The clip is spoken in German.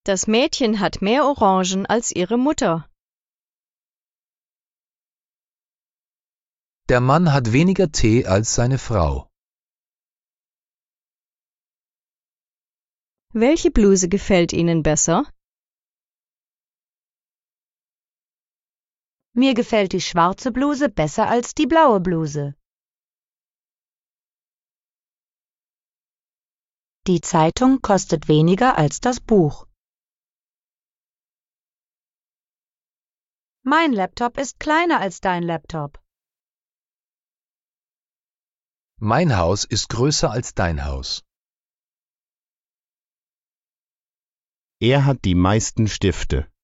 Das Mädchen hat mehr Orangen als ihre Mutter. Der Mann hat weniger Tee als seine Frau. Welche Bluse gefällt Ihnen besser? Mir gefällt die schwarze Bluse besser als die blaue Bluse. Die Zeitung kostet weniger als das Buch. Mein Laptop ist kleiner als dein Laptop. Mein Haus ist größer als dein Haus. Er hat die meisten Stifte.